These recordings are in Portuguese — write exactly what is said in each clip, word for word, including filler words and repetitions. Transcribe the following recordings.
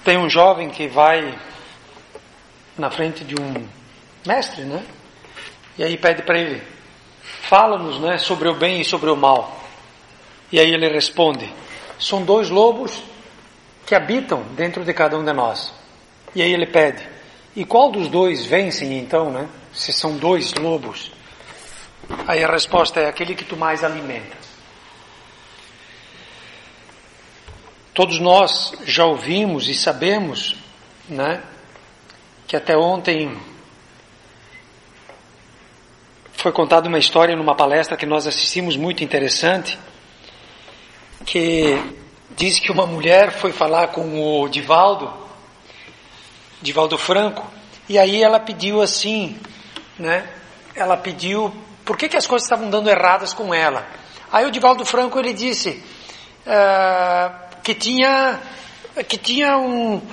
Tem um jovem que vai na frente de um mestre, né? E aí pede para ele, fala-nos, né, sobre o bem e sobre o mal. E aí ele responde, são dois lobos que habitam dentro de cada um de nós. E aí ele pede, e qual dos dois vencem então, né? Se são dois lobos. Aí a resposta é aquele que tu mais alimenta. Todos nós já ouvimos e sabemos, né, que até ontem foi contada uma história numa palestra que nós assistimos muito interessante, que diz que uma mulher foi falar com o Divaldo, Divaldo Franco, e aí ela pediu assim, né, ela pediu, por que que as coisas estavam dando erradas com ela? Aí o Divaldo Franco, ele disse, uh, que tinha, que tinha um,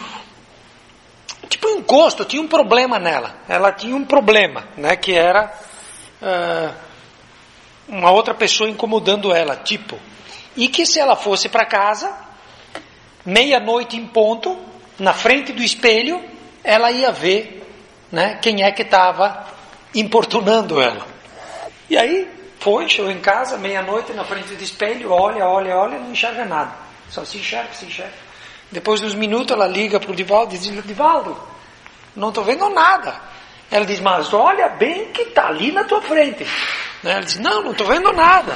tipo um encosto, tinha um problema nela, ela tinha um problema, né, que era uh, uma outra pessoa incomodando ela, tipo, e que se ela fosse para casa, meia-noite em ponto, na frente do espelho, ela ia ver, né, quem é que estava importunando ela. E aí, foi, chegou em casa, meia-noite, na frente do espelho, olha, olha, olha, não enxerga nada. Só se enxerga, se enxerga. Depois de uns minutos, ela liga para o Divaldo e diz, Divaldo, não estou vendo nada. Ela diz, mas olha bem que está ali na tua frente. Ela diz, não, não estou vendo nada.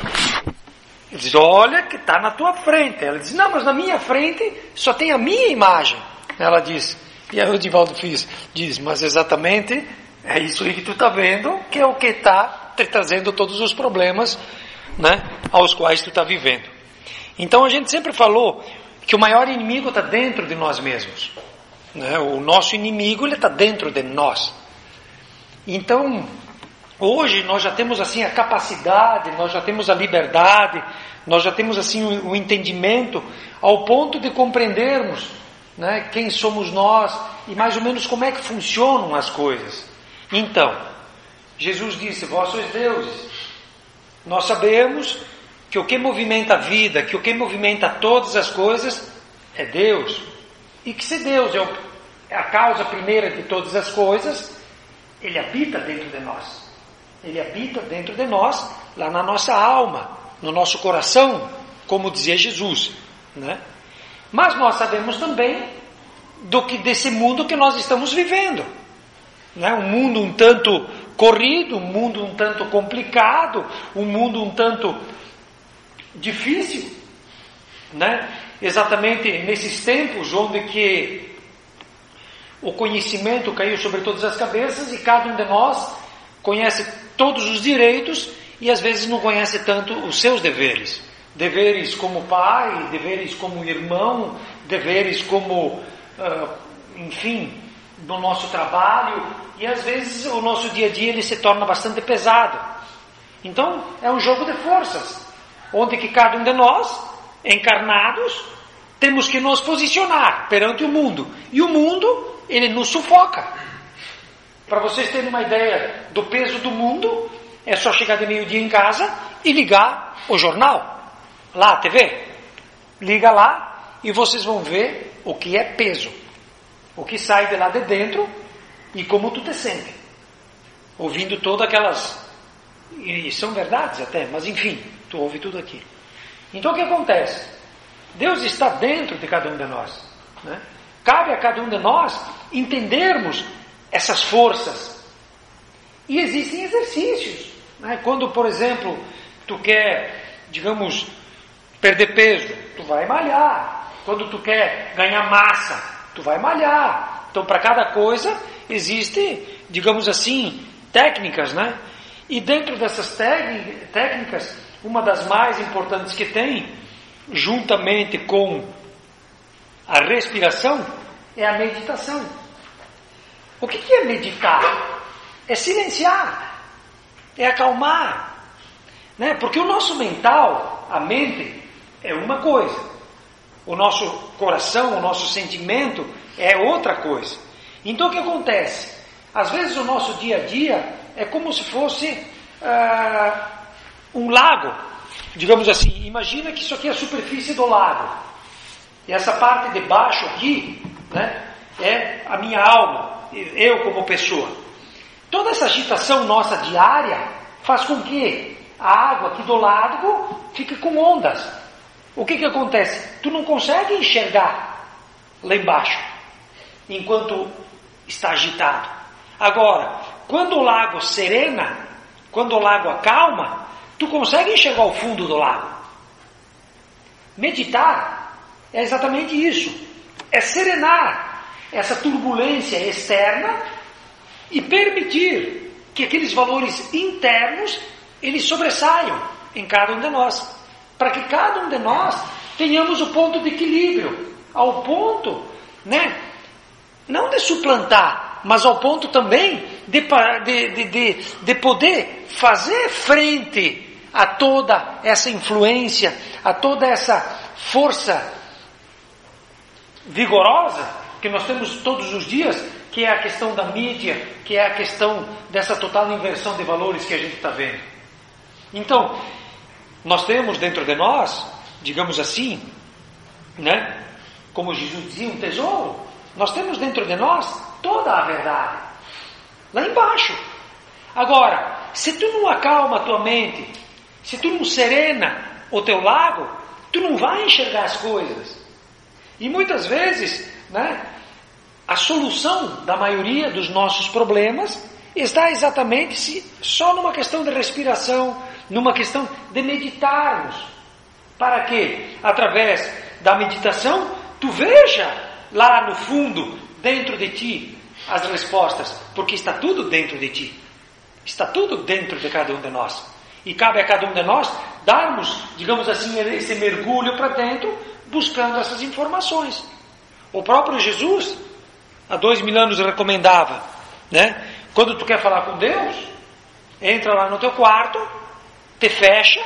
Ele diz, olha que está na tua frente. Ela diz, não, mas na minha frente só tem a minha imagem. Ela diz, e aí o Divaldo diz, diz, mas exatamente é isso aí que tu está vendo, que é o que está te trazendo todos os problemas, né, aos quais tu está vivendo. Então a gente sempre falou que o maior inimigo está dentro de nós mesmos, né? O nosso inimigo ele está dentro de nós. Então hoje nós já temos assim a capacidade, nós já temos a liberdade, nós já temos assim o, o entendimento ao ponto de compreendermos, né, quem somos nós e mais ou menos como é que funcionam as coisas. Então Jesus disse, vós sois deuses. Nós sabemos que o que movimenta a vida, que o que movimenta todas as coisas é Deus. E que se Deus é, o, é a causa primeira de todas as coisas, Ele habita dentro de nós. Ele habita dentro de nós, lá na nossa alma, no nosso coração, como dizia Jesus, né? Mas nós sabemos também do que desse mundo que nós estamos vivendo, né? Um mundo um tanto corrido, um mundo um tanto complicado, um mundo um tanto difícil, né? Exatamente nesses tempos onde que o conhecimento caiu sobre todas as cabeças e cada um de nós conhece todos os direitos e às vezes não conhece tanto os seus deveres. Deveres como pai, deveres como irmão, deveres como, uh, enfim, no nosso trabalho, e às vezes o nosso dia a dia ele se torna bastante pesado. Então é um jogo de forças, onde que cada um de nós, encarnados, temos que nos posicionar perante o mundo. E o mundo, ele nos sufoca. Para vocês terem uma ideia do peso do mundo, é só chegar de meio-dia em casa e ligar o jornal, lá a T V. Liga lá e vocês vão ver o que é peso. O que sai de lá de dentro e como tu te sente. Ouvindo todas aquelas... E são verdades até, mas enfim, tu ouve tudo aquilo. Então o que acontece? Deus está dentro de cada um de nós, né? Cabe a cada um de nós entendermos essas forças. E existem exercícios, né? Quando, por exemplo, tu quer, digamos, perder peso, tu vai malhar. Quando tu quer ganhar massa, tu vai malhar. Então, para cada coisa, existem, digamos assim, técnicas, né? E dentro dessas técnicas, uma das mais importantes que tem, juntamente com a respiração, é a meditação. O que é meditar? É silenciar, é acalmar, né? Porque o nosso mental, a mente, é uma coisa. O nosso coração, o nosso sentimento é outra coisa. Então o que acontece? Às vezes o nosso dia a dia é como se fosse uh, um lago, digamos assim. Imagina que isso aqui é a superfície do lago. E essa parte de baixo aqui, né, é a minha alma, eu como pessoa. Toda essa agitação nossa diária faz com que a água aqui do lago fique com ondas. O que que acontece? Tu não consegue enxergar lá embaixo, enquanto está agitado. Agora, quando o lago serena, quando o lago acalma, tu consegue enxergar o fundo do lago. Meditar é exatamente isso. É serenar essa turbulência externa e permitir que aqueles valores internos eles sobressaiam em cada um de nós. Para que cada um de nós tenhamos o ponto de equilíbrio, ao ponto, né, não de suplantar, mas ao ponto também de, de, de, de, de poder fazer frente a toda essa influência, a toda essa força vigorosa que nós temos todos os dias, que é a questão da mídia, que é a questão dessa total inversão de valores que a gente está vendo. Então, nós temos dentro de nós, digamos assim, né, como Jesus dizia, um tesouro. Nós temos dentro de nós toda a verdade, lá embaixo. Agora, se tu não acalma a tua mente, se tu não serena o teu lago, tu não vai enxergar as coisas. E muitas vezes, né, a solução da maioria dos nossos problemas está exatamente se, só numa questão de respiração, numa questão de meditarmos. Para que, através da meditação, tu veja lá no fundo, dentro de ti, as respostas. Porque está tudo dentro de ti. Está tudo dentro de cada um de nós. E cabe a cada um de nós darmos, digamos assim, esse mergulho para dentro, buscando essas informações. O próprio Jesus, há dois mil anos, recomendava, né? Quando tu quer falar com Deus, entra lá no teu quarto, te fecha,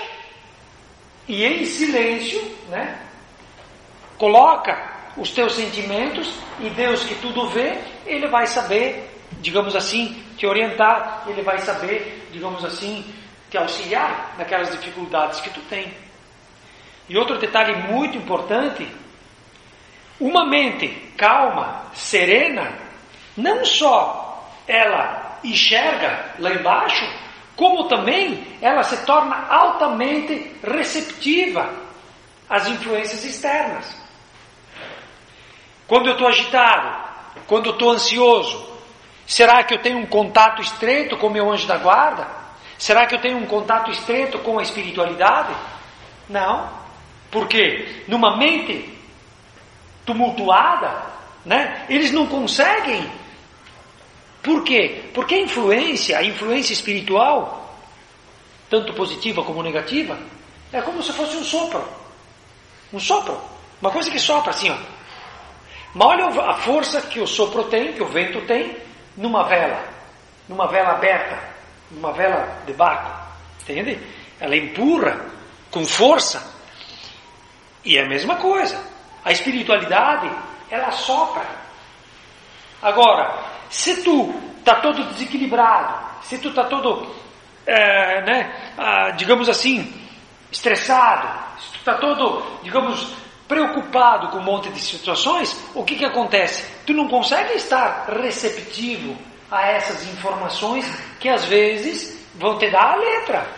e em silêncio, né, coloca os teus sentimentos, e Deus que tudo vê, Ele vai saber, digamos assim, te orientar, Ele vai saber, digamos assim, te auxiliar naquelas dificuldades que tu tem. E outro detalhe muito importante, uma mente calma, serena, não só ela enxerga lá embaixo, como também ela se torna altamente receptiva às influências externas. Quando eu estou agitado, quando eu estou ansioso, será que eu tenho um contato estreito com o meu anjo da guarda? Será que eu tenho um contato estreito com a espiritualidade? Não. Por quê? Numa mente tumultuada, né, eles não conseguem. Por quê? Porque a influência, a influência espiritual, tanto positiva como negativa, é como se fosse um sopro. Um sopro. Uma coisa que sopra assim, ó. Mas olha a força que o sopro tem, que o vento tem, numa vela. Numa vela aberta. Numa vela de barco. Entende? Ela empurra com força. E é a mesma coisa. A espiritualidade, ela sopra. Agora, se tu está todo desequilibrado, se tu está todo, é, né, ah, digamos assim, estressado, se tu está todo, digamos, preocupado com um monte de situações, o que que acontece? Tu não consegue estar receptivo a essas informações que às vezes vão te dar a letra.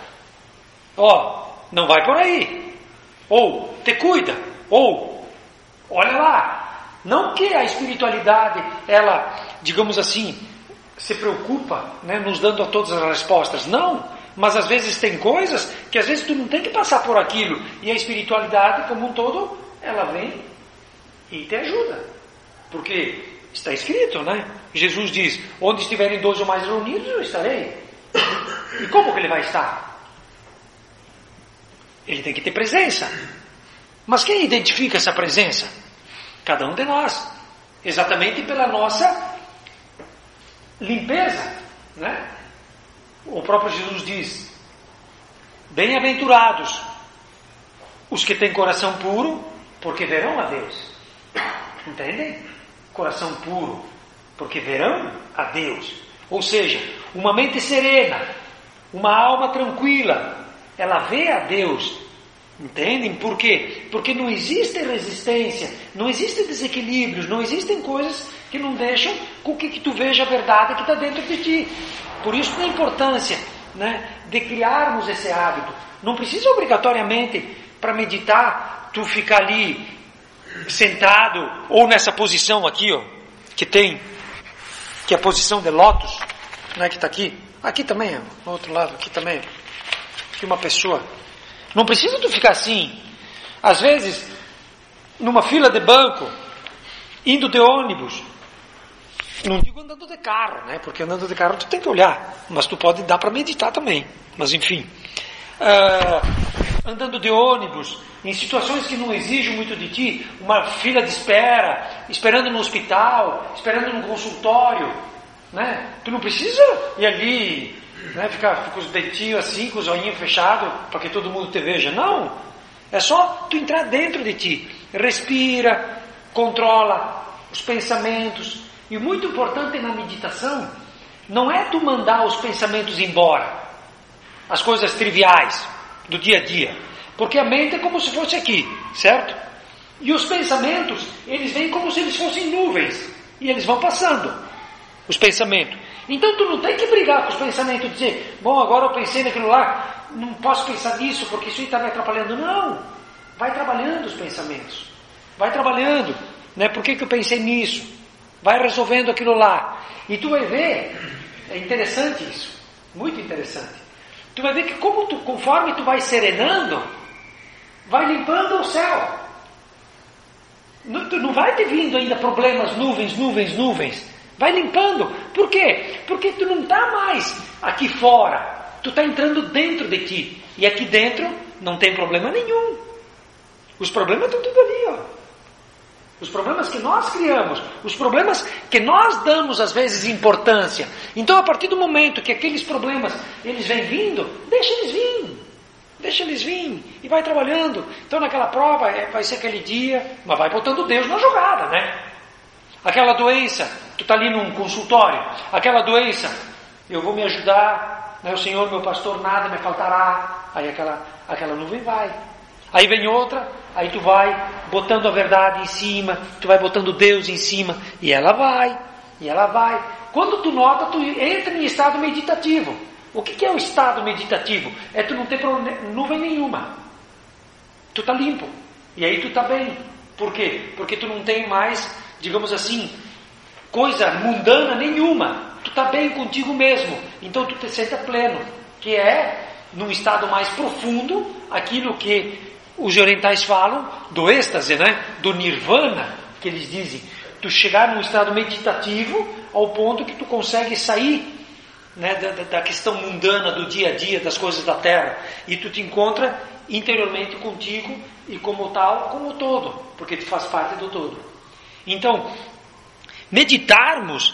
Ó, não vai por aí. Ou, te cuida. Ou, olha lá. Não que a espiritualidade, ela, digamos assim, se preocupa, né, nos dando a todas as respostas. Não, mas às vezes tem coisas que às vezes tu não tem que passar por aquilo. E a espiritualidade como um todo, ela vem e te ajuda. Porque está escrito, né? Jesus diz, onde estiverem dois ou mais reunidos, eu estarei. E como que ele vai estar? Ele tem que ter presença. Mas quem identifica essa presença? Cada um de nós. Exatamente pela nossa limpeza, né? O próprio Jesus diz, bem-aventurados os que têm coração puro, porque verão a Deus. Entendem? Coração puro, porque verão a Deus. Ou seja, uma mente serena, uma alma tranquila, ela vê a Deus Entendem? Por quê? Porque não existe resistência, não existem desequilíbrios, não existem coisas que não deixam com que, que tu veja a verdade que está dentro de ti. Por isso a importância, né, de criarmos esse hábito. Não precisa obrigatoriamente, para meditar, tu ficar ali sentado, ou nessa posição aqui, ó, que tem, que é a posição de lótus, né, que está aqui. Aqui também, ó, no outro lado, aqui também. Aqui uma pessoa. Não precisa tu ficar assim. Às vezes, numa fila de banco, indo de ônibus, não digo andando de carro, né? Porque andando de carro tu tem que olhar, mas tu pode dar para meditar também. Mas enfim, uh, andando de ônibus, em situações que não exigem muito de ti, uma fila de espera, esperando no hospital, esperando no consultório, né? Tu não precisa ir ali, né, ficar com os dentinhos assim, com os olhinhos fechados, para que todo mundo te veja. Não, é só tu entrar dentro de ti, respira, controla os pensamentos. E o muito importante na meditação não é tu mandar os pensamentos embora, as coisas triviais do dia a dia, porque a mente é como se fosse aqui, certo? E os pensamentos, eles vêm como se eles fossem nuvens, e eles vão passando, os pensamentos. Então tu não tem que brigar com os pensamentos, dizer, bom, agora eu pensei naquilo lá, não posso pensar nisso, porque isso aí está me atrapalhando. Não, vai trabalhando os pensamentos, vai trabalhando, né? Por que que eu pensei nisso? Vai resolvendo aquilo lá. E tu vai ver, é interessante isso, muito interessante. Tu vai ver que como tu, conforme tu vai serenando, vai limpando o céu. Não, tu não vai ter vindo ainda problemas, nuvens, nuvens, nuvens. Vai limpando. Por quê? Porque tu não está mais aqui fora. Tu está entrando dentro de ti. E aqui dentro não tem problema nenhum. Os problemas estão tudo ali, ó. Os problemas que nós criamos, os problemas que nós damos às vezes importância. Então a partir do momento que aqueles problemas eles vêm vindo, deixa eles vir, deixa eles vir e vai trabalhando. Então naquela prova é, vai ser aquele dia, mas vai botando Deus na jogada, né? Aquela doença, tu está ali num consultório, aquela doença, eu vou me ajudar, né? O Senhor meu pastor, nada me faltará. Aí aquela, aquela nuvem vai. Aí vem outra, aí tu vai botando a verdade em cima, tu vai botando Deus em cima, e ela vai, e ela vai. Quando tu nota, tu entra em estado meditativo. O que, que é o estado meditativo? É tu não ter nuvem nenhuma. Tu está limpo, e aí tu está bem. Por quê? Porque tu não tem mais, digamos assim, coisa mundana nenhuma. Tu está bem contigo mesmo, então tu te senta pleno, que é, num estado mais profundo, aquilo que os orientais falam do êxtase, né? Do nirvana, que eles dizem. Tu chegar num estado meditativo ao ponto que tu consegue sair, né, da, da questão mundana do dia a dia, das coisas da terra, e tu te encontra interiormente contigo e como tal, como todo, porque tu faz parte do todo. Então, meditarmos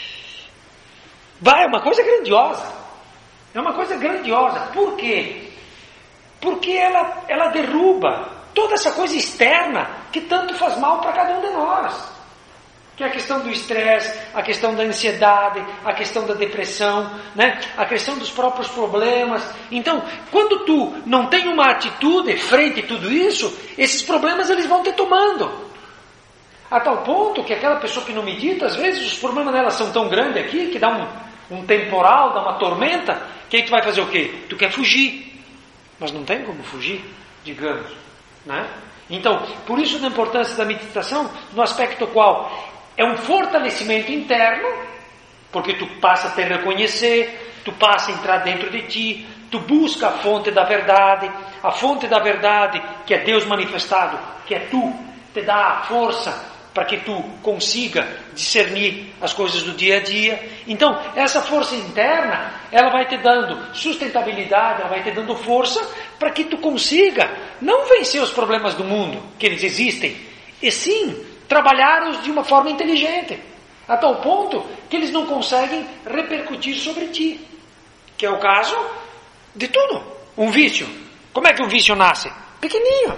vai, é uma coisa grandiosa. É uma coisa grandiosa. Por quê? Porque ela, ela derruba toda essa coisa externa que tanto faz mal para cada um de nós. Que é a questão do estresse, a questão da ansiedade, a questão da depressão, né? A questão dos próprios problemas. Então, quando tu não tem uma atitude frente a tudo isso, esses problemas eles vão te tomando. A tal ponto que aquela pessoa que não medita, às vezes os problemas dela são tão grandes aqui, que dá um, um temporal, dá uma tormenta, que aí tu vai fazer o quê? Tu quer fugir. Mas não tem como fugir, digamos, né? Então, por isso a importância da meditação, no aspecto qual é um fortalecimento interno, porque tu passa a te reconhecer, tu passa a entrar dentro de ti, tu busca a fonte da verdade, a fonte da verdade, que é Deus manifestado, que é tu, te dá a força para que tu consiga discernir as coisas do dia a dia. Então, essa força interna, ela vai te dando sustentabilidade, ela vai te dando força para que tu consiga não vencer os problemas do mundo, que eles existem, e sim trabalhá-los de uma forma inteligente, a tal ponto que eles não conseguem repercutir sobre ti, que é o caso de tudo. Um vício, como é que um vício nasce? Pequenininho.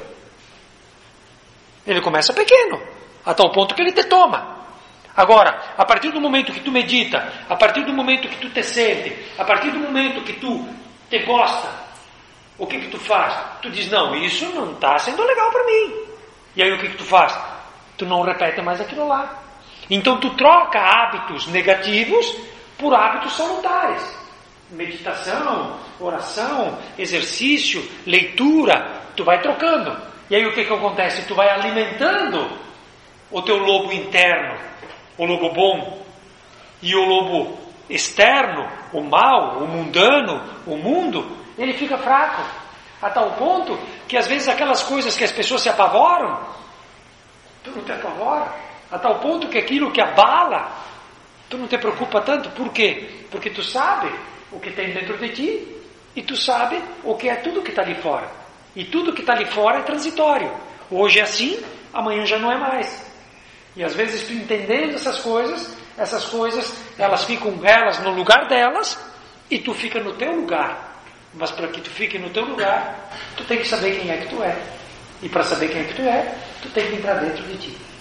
Ele começa pequeno, a tal ponto que ele te toma. Agora, a partir do momento que tu medita, a partir do momento que tu te sente, a partir do momento que tu te gosta, O que que tu faz? Tu diz, não, isso não está sendo legal para mim. E aí o que que tu faz? Tu não repete mais aquilo lá. Então tu troca hábitos negativos por hábitos salutares. Meditação, oração, exercício, leitura, tu vai trocando. E aí o que que acontece? Tu vai alimentando o teu lobo interno, o lobo bom, e o lobo externo, o mal, o mundano, o mundo, ele fica fraco. A tal ponto que às vezes aquelas coisas que as pessoas se apavoram, tu não te apavora. A tal ponto que aquilo que abala, tu não te preocupa tanto. Por quê? Porque tu sabe o que tem dentro de ti e tu sabe o que é tudo que está ali fora. E tudo que está ali fora é transitório. Hoje é assim, amanhã já não é mais. E às vezes tu entendendo essas coisas, essas coisas, elas ficam elas no lugar delas e tu fica no teu lugar. Mas para que tu fique no teu lugar, tu tem que saber quem é que tu é. E para saber quem é que tu é, tu tem que entrar dentro de ti.